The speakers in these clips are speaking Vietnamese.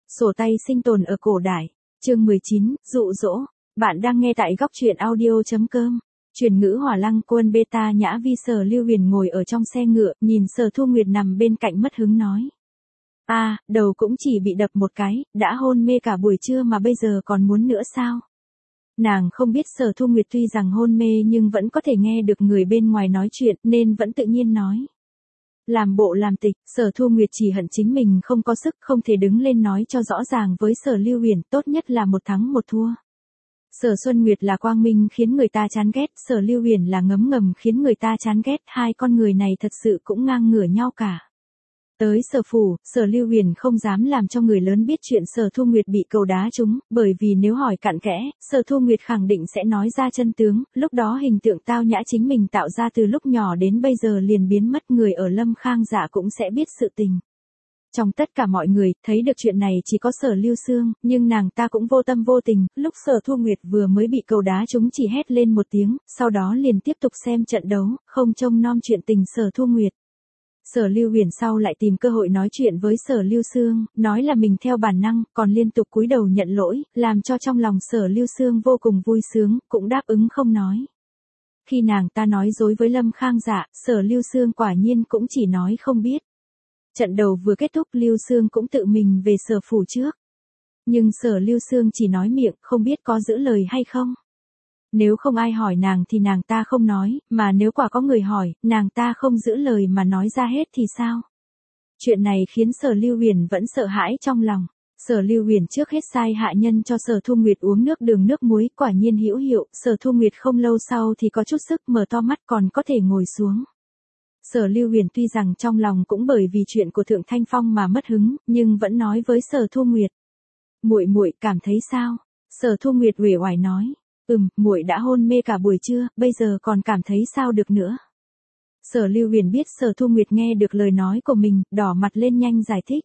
Sổ tay sinh tồn ở cổ đại. Chương 19, dụ dỗ. Bạn đang nghe tại góc truyện audio.com. Truyền ngữ Hỏa Lăng Quân Beta Nhã Vi. Sở Lưu Huyền ngồi ở trong xe ngựa, nhìn Sở Thu Nguyệt nằm bên cạnh mất hứng nói. Đầu cũng chỉ bị đập một cái, đã hôn mê cả buổi trưa mà bây giờ còn muốn nữa sao? Nàng không biết Sở Thu Nguyệt tuy rằng hôn mê nhưng vẫn có thể nghe được người bên ngoài nói chuyện nên vẫn tự nhiên nói. Làm bộ làm tịch, Sở Thu Nguyệt chỉ hận chính mình không có sức, không thể đứng lên nói cho rõ ràng với Sở Lưu Huyền, tốt nhất là một thắng một thua. Sở Xuân Nguyệt là quang minh khiến người ta chán ghét, Sở Lưu Huyền là ngấm ngầm khiến người ta chán ghét, hai con người này thật sự cũng ngang ngửa nhau cả. Tới Sở phủ, Sở Lưu Huyền không dám làm cho người lớn biết chuyện Sở Thu Nguyệt bị cầu đá trúng, bởi vì nếu hỏi cặn kẽ, Sở Thu Nguyệt khẳng định sẽ nói ra chân tướng, lúc đó hình tượng tao nhã chính mình tạo ra từ lúc nhỏ đến bây giờ liền biến mất, người ở Lâm Khang Dạ cũng sẽ biết sự tình. Trong tất cả mọi người, thấy được chuyện này chỉ có Sở Lưu Sương, nhưng nàng ta cũng vô tâm vô tình, lúc Sở Thu Nguyệt vừa mới bị cầu đá trúng chỉ hét lên một tiếng, sau đó liền tiếp tục xem trận đấu, không trông nom chuyện tình Sở Thu Nguyệt. Sở Lưu Huyền sau lại tìm cơ hội nói chuyện với Sở Lưu Sương, nói là mình theo bản năng, còn liên tục cúi đầu nhận lỗi, làm cho trong lòng Sở Lưu Sương vô cùng vui sướng, cũng đáp ứng không nói. Khi nàng ta nói dối với Lâm Khang Dạ, Sở Lưu Sương quả nhiên cũng chỉ nói không biết. Trận đầu vừa kết thúc, Lưu Sương cũng tự mình về Sở phủ trước. Nhưng Sở Lưu Sương chỉ nói miệng, không biết có giữ lời hay không. Nếu không ai hỏi nàng thì nàng ta không nói, mà nếu quả có người hỏi, nàng ta không giữ lời mà nói ra hết thì sao? Chuyện này khiến Sở Lưu Huyền vẫn sợ hãi trong lòng. Sở Lưu Huyền trước hết sai hạ nhân cho Sở Thu Nguyệt uống nước đường nước muối, quả nhiên hữu hiệu, Sở Thu Nguyệt không lâu sau thì có chút sức, mở to mắt còn có thể ngồi xuống. Sở Lưu Huyền tuy rằng trong lòng cũng bởi vì chuyện của Thượng Thanh Phong mà mất hứng, nhưng vẫn nói với Sở Thu Nguyệt. Muội cảm thấy sao? Sở Thu Nguyệt uể oải nói. Muội đã hôn mê cả buổi trưa, bây giờ còn cảm thấy sao được nữa. Sở Lưu Huyền biết Sở Thu Nguyệt nghe được lời nói của mình, đỏ mặt lên nhanh giải thích.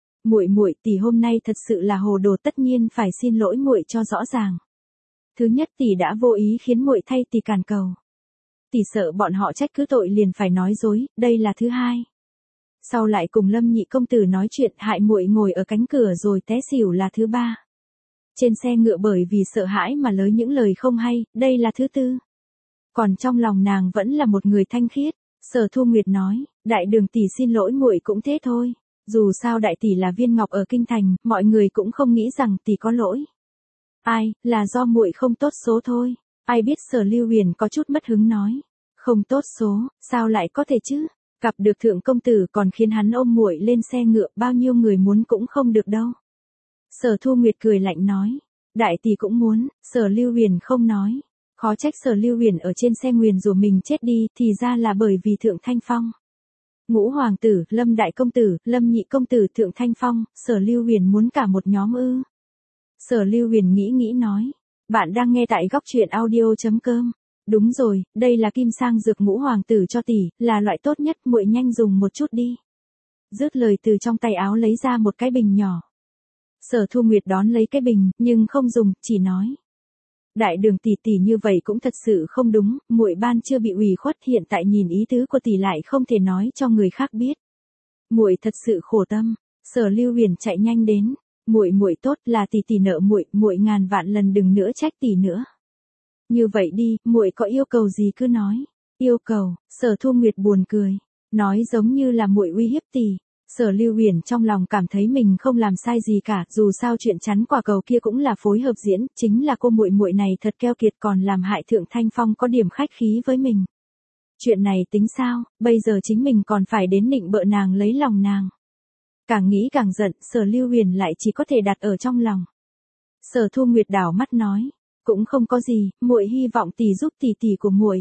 Muội tỷ hôm nay thật sự là hồ đồ, tất nhiên phải xin lỗi muội cho rõ ràng. Thứ nhất, tỷ đã vô ý khiến muội thay tỷ cản cầu. Tỷ sợ bọn họ trách cứ tội liền phải nói dối, đây là thứ hai. Sau lại cùng Lâm nhị công tử nói chuyện hại muội ngồi ở cánh cửa rồi té xỉu là thứ ba. Trên xe ngựa bởi vì sợ hãi mà lới những lời không hay, đây là thứ tư. Còn trong lòng nàng vẫn là một người thanh khiết. Sở Thu Nguyệt nói, đại đường tỷ xin lỗi muội cũng thế thôi. Dù sao đại tỷ là viên ngọc ở kinh thành, mọi người cũng không nghĩ rằng tỷ có lỗi. Là do muội không tốt số thôi. Ai biết. Sở Lưu Huyền có chút mất hứng nói. Không tốt số, sao lại có thể chứ? Gặp được thượng công tử còn khiến hắn ôm muội lên xe ngựa, bao nhiêu người muốn cũng không được đâu. Sở Thu Nguyệt cười lạnh nói. Đại tỷ cũng muốn. Sở Lưu Huyền không nói. Khó trách Sở Lưu Huyền ở trên xe nguyền rủa mình chết đi, thì ra là bởi vì Thượng Thanh Phong. Ngũ hoàng tử, Lâm đại công tử, Lâm nhị công tử, Thượng Thanh Phong, Sở Lưu Huyền muốn cả một nhóm ư? Sở Lưu Huyền nghĩ nói. Bạn đang nghe tại góc truyện audio.com. Đúng rồi, đây là kim sang dược Ngũ hoàng tử cho tỷ, là loại tốt nhất, muội nhanh dùng một chút đi. Dứt lời từ trong tay áo lấy ra một cái bình nhỏ. Sở Thu Nguyệt đón lấy cái bình, nhưng không dùng, chỉ nói. Đại đường tỷ như vậy cũng thật sự không đúng, muội ban chưa bị ủy khuất, hiện tại nhìn ý tứ của tỷ lại không thể nói cho người khác biết. Muội thật sự khổ tâm. Sở Lưu Huyền chạy nhanh đến. Muội tốt, là tỷ nợ muội ngàn vạn lần đừng nữa trách tỷ nữa. Như vậy đi, muội có yêu cầu gì cứ nói. Yêu cầu? Sở Thu Nguyệt buồn cười, nói giống như là muội uy hiếp tỷ. Sở Lưu Huyền trong lòng cảm thấy mình không làm sai gì cả, dù sao chuyện chắn quả cầu kia cũng là phối hợp diễn, chính là cô muội này thật keo kiệt còn làm hại Thượng Thanh Phong có điểm khách khí với mình. Chuyện này tính sao, bây giờ chính mình còn phải đến nịnh bợ nàng lấy lòng nàng. Càng nghĩ càng giận, Sở Lưu Huyền lại chỉ có thể đặt ở trong lòng. Sở Thu Nguyệt đảo mắt nói, cũng không có gì, muội hy vọng tỷ giúp tỷ của muội.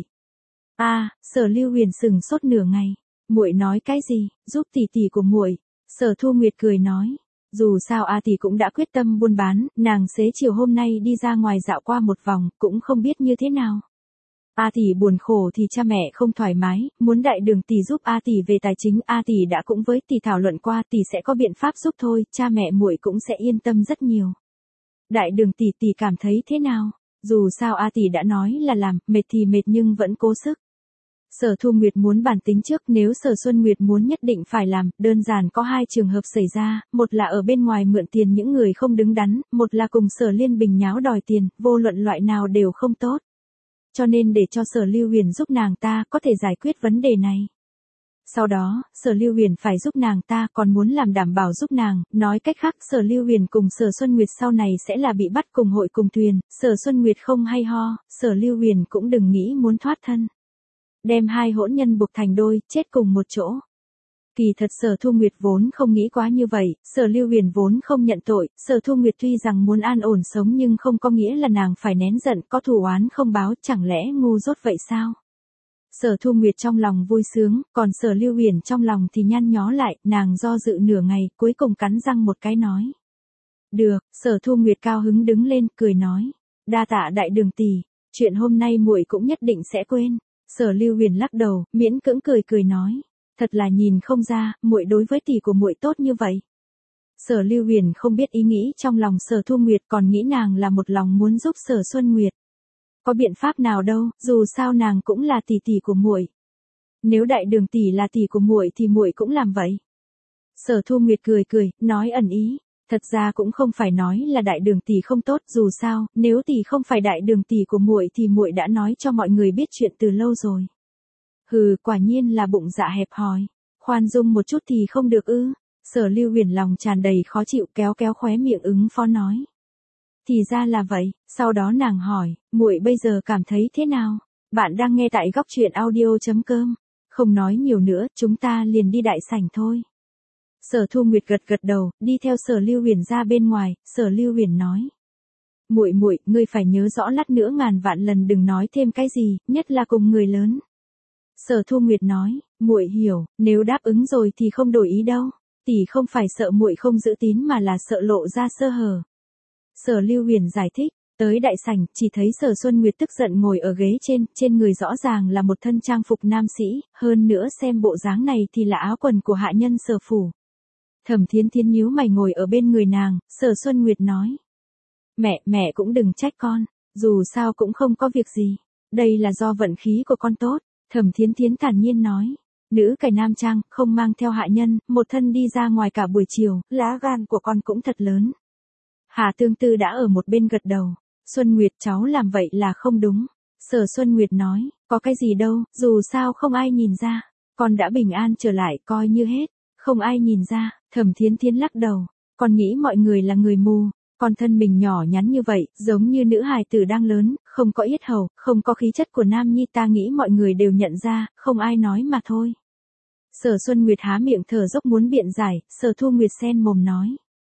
Sở Lưu Huyền sừng sốt nửa ngày. Muội nói cái gì, giúp tỷ của muội? Sở Thu Nguyệt cười nói, dù sao tỷ cũng đã quyết tâm buôn bán, nàng xế chiều hôm nay đi ra ngoài dạo qua một vòng, cũng không biết như thế nào. Tỷ buồn khổ thì cha mẹ không thoải mái, muốn đại đường tỷ giúp tỷ về tài chính, tỷ đã cũng với tỷ thảo luận qua, tỷ sẽ có biện pháp giúp thôi, cha mẹ muội cũng sẽ yên tâm rất nhiều. Đại đường tỷ cảm thấy thế nào? Dù sao tỷ đã nói là làm, mệt thì mệt nhưng vẫn cố sức. Sở Thu Nguyệt muốn bản tính trước, nếu Sở Xuân Nguyệt muốn nhất định phải làm, đơn giản có hai trường hợp xảy ra, một là ở bên ngoài mượn tiền những người không đứng đắn, một là cùng Sở Liên Bình nháo đòi tiền, vô luận loại nào đều không tốt. Cho nên để cho Sở Lưu Huyền giúp nàng ta có thể giải quyết vấn đề này. Sau đó, Sở Lưu Huyền phải giúp nàng ta, còn muốn làm đảm bảo giúp nàng, nói cách khác Sở Lưu Huyền cùng Sở Xuân Nguyệt sau này sẽ là bị bắt cùng hội cùng thuyền, Sở Xuân Nguyệt không hay ho, Sở Lưu Huyền cũng đừng nghĩ muốn thoát thân. Đem hai hỗn nhân buộc thành đôi, chết cùng một chỗ. Kỳ thật Sở Thu Nguyệt vốn không nghĩ quá như vậy, Sở Lưu Huyền vốn không nhận tội, Sở Thu Nguyệt tuy rằng muốn an ổn sống nhưng không có nghĩa là nàng phải nén giận, có thù oán không báo, chẳng lẽ ngu dốt vậy sao? Sở Thu Nguyệt trong lòng vui sướng, còn Sở Lưu Huyền trong lòng thì nhăn nhó lại, nàng do dự nửa ngày, cuối cùng cắn răng một cái nói. Được, Sở Thu Nguyệt cao hứng đứng lên, cười nói. Đa tạ đại đường tỷ, chuyện hôm nay muội cũng nhất định sẽ quên. Sở Lưu Huyền lắc đầu, miễn cưỡng cười nói. Thật là nhìn không ra, muội đối với tỷ của muội tốt như vậy. Sở Lưu Huyền không biết ý nghĩ trong lòng Sở Thu Nguyệt, còn nghĩ nàng là một lòng muốn giúp Sở Xuân Nguyệt. Có biện pháp nào đâu, dù sao nàng cũng là tỷ tỷ của muội. Nếu đại đường tỷ là tỷ của muội thì muội cũng làm vậy. Sở Thu Nguyệt cười, nói ẩn ý, thật ra cũng không phải nói là đại đường tỷ không tốt, dù sao, nếu tỷ không phải đại đường tỷ của muội thì muội đã nói cho mọi người biết chuyện từ lâu rồi. Hừ, quả nhiên là bụng dạ hẹp hòi, khoan dung một chút thì không được ư? Sở Lưu Huyền lòng tràn đầy khó chịu, kéo khóe miệng ứng phó nói. Thì ra là vậy, sau đó nàng hỏi, muội bây giờ cảm thấy thế nào? Bạn đang nghe tại góc truyện audio.com. Không nói nhiều nữa, chúng ta liền đi đại sảnh thôi. Sở Thu Nguyệt gật đầu, đi theo Sở Lưu Huyền ra bên ngoài, Sở Lưu Huyền nói. Muội, ngươi phải nhớ rõ lát nữa ngàn vạn lần đừng nói thêm cái gì, nhất là cùng người lớn. Sở Thu Nguyệt nói, muội hiểu, nếu đáp ứng rồi thì không đổi ý đâu, tỷ không phải sợ muội không giữ tín mà là sợ lộ ra sơ hở. Sở Lưu Huyền giải thích, tới đại sảnh, chỉ thấy Sở Xuân Nguyệt tức giận ngồi ở ghế trên người rõ ràng là một thân trang phục nam sĩ, hơn nữa xem bộ dáng này thì là áo quần của hạ nhân Sở phủ. Thẩm Thiến Thiến nhíu mày ngồi ở bên người nàng, Sở Xuân Nguyệt nói. Mẹ cũng đừng trách con, dù sao cũng không có việc gì, đây là do vận khí của con tốt, Thẩm Thiến Thiến thản nhiên nói. Nữ cải nam trang, không mang theo hạ nhân, một thân đi ra ngoài cả buổi chiều, lá gan của con cũng thật lớn. Hà Tương Tư đã ở một bên gật đầu. Xuân Nguyệt, cháu làm vậy là không đúng. Sở Xuân Nguyệt nói, có cái gì đâu, dù sao không ai nhìn ra. Con đã bình an trở lại, coi như hết. Không ai nhìn ra. Thẩm Thiến Thiến lắc đầu. Con nghĩ mọi người là người mù. Con thân mình nhỏ nhắn như vậy, giống như nữ hài tử đang lớn, không có yết hầu, không có khí chất của nam nhi, ta nghĩ mọi người đều nhận ra, không ai nói mà thôi. Sở Xuân Nguyệt há miệng thở dốc muốn biện giải, Sở Thu Nguyệt sen mồm nói.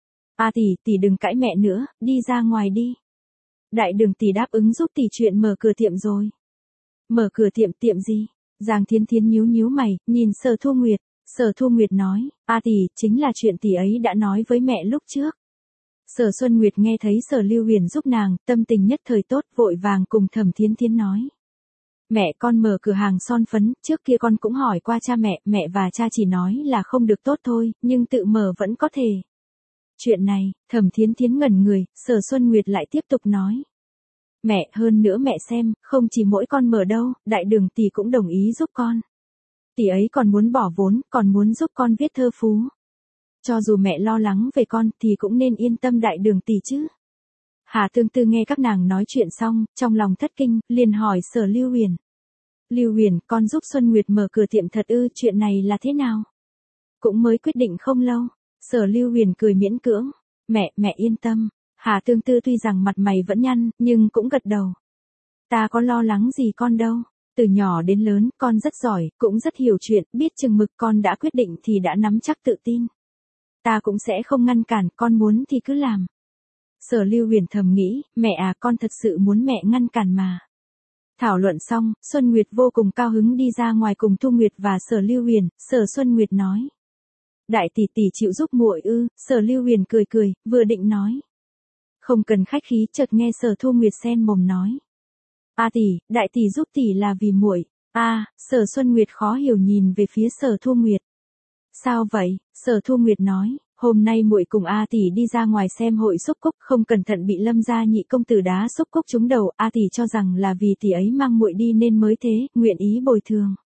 Tỷ đừng cãi mẹ nữa, đi ra ngoài đi. Đại đường tỷ đáp ứng giúp tỷ chuyện mở cửa tiệm rồi. Mở cửa tiệm gì? Giang Thiến Thiến nhíu mày, nhìn Sở Thu Nguyệt. Sở Thu Nguyệt nói, tỷ, chính là chuyện tỷ ấy đã nói với mẹ lúc trước. Sở Xuân Nguyệt nghe thấy Sở Lưu Huyền giúp nàng, tâm tình nhất thời tốt, vội vàng cùng Thẩm Thiến Thiến nói. Mẹ con mở cửa hàng son phấn, trước kia con cũng hỏi qua cha mẹ và cha chỉ nói là không được tốt thôi, nhưng tự mở vẫn có thể. Chuyện này, Thẩm Thiến Thiến ngẩn người, Sở Xuân Nguyệt lại tiếp tục nói. Mẹ, hơn nữa mẹ xem, không chỉ mỗi con mở đâu, đại đường tỷ cũng đồng ý giúp con. Tỷ ấy còn muốn bỏ vốn, còn muốn giúp con viết thơ phú. Cho dù mẹ lo lắng về con thì cũng nên yên tâm đại đường tỷ chứ. Hà Tương Tư nghe các nàng nói chuyện xong, trong lòng thất kinh, liền hỏi Sở Lưu Huyền. Lưu Huyền, con giúp Xuân Nguyệt mở cửa tiệm thật ư, chuyện này là thế nào? Cũng mới quyết định không lâu. Sở Lưu Huyền cười miễn cưỡng. Mẹ yên tâm. Hà Tương Tư tuy rằng mặt mày vẫn nhăn, nhưng cũng gật đầu. Ta có lo lắng gì con đâu. Từ nhỏ đến lớn, con rất giỏi, cũng rất hiểu chuyện, biết chừng mực, con đã quyết định thì đã nắm chắc tự tin. Ta cũng sẽ không ngăn cản, con muốn thì cứ làm. Sở Lưu Huyền thầm nghĩ, mẹ con thật sự muốn mẹ ngăn cản mà. Thảo luận xong, Xuân Nguyệt vô cùng cao hứng đi ra ngoài cùng Thu Nguyệt và Sở Lưu Huyền, Sở Xuân Nguyệt nói. Đại tỷ tỷ chịu giúp muội ư? Sở Lưu Huyền cười, vừa định nói. Không cần khách khí, chợt nghe Sở Thu Nguyệt sen mồm nói. Tỷ, đại tỷ giúp tỷ là vì muội. Sở Xuân Nguyệt khó hiểu nhìn về phía Sở Thu Nguyệt. Sao vậy? Sở Thu Nguyệt nói, hôm nay muội cùng tỷ đi ra ngoài xem hội xúc cúc, không cẩn thận bị Lâm gia nhị công tử đá xúc cúc trúng đầu, tỷ cho rằng là vì tỷ ấy mang muội đi nên mới thế, nguyện ý bồi thường.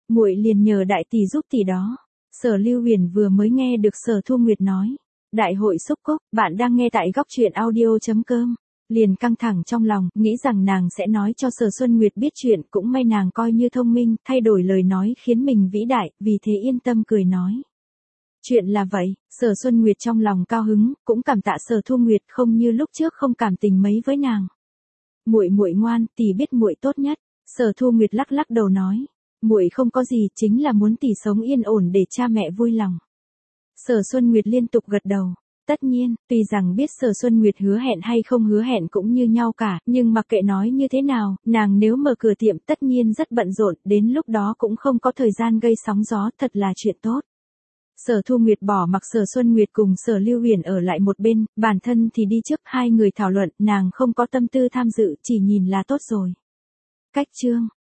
muội liền nhờ đại tỷ giúp tỷ đó. Sở Lưu Huyền vừa mới nghe được Sở Thu Nguyệt nói. Đại hội xúc cốc, bạn đang nghe tại góc truyện audio.com. Liền căng thẳng trong lòng, nghĩ rằng nàng sẽ nói cho Sở Xuân Nguyệt biết chuyện, cũng may nàng coi như thông minh, thay đổi lời nói khiến mình vĩ đại, vì thế yên tâm cười nói. Chuyện là vậy, Sở Xuân Nguyệt trong lòng cao hứng, cũng cảm tạ Sở Thu Nguyệt không như lúc trước không cảm tình mấy với nàng. Muội muội ngoan, tỷ biết muội tốt nhất. Sở Thu Nguyệt lắc lắc đầu nói, muội không có gì, chính là muốn tỷ sống yên ổn để cha mẹ vui lòng. Sở Xuân Nguyệt liên tục gật đầu. Tất nhiên, tuy rằng biết Sở Xuân Nguyệt hứa hẹn hay không hứa hẹn cũng như nhau cả, nhưng mặc kệ nói như thế nào, nàng nếu mở cửa tiệm tất nhiên rất bận rộn, đến lúc đó cũng không có thời gian gây sóng gió, thật là chuyện tốt. Sở Thu Nguyệt bỏ mặc Sở Xuân Nguyệt cùng Sở Lưu Huyền ở lại một bên, bản thân thì đi trước, hai người thảo luận, nàng không có tâm tư tham dự, chỉ nhìn là tốt rồi. Cách chương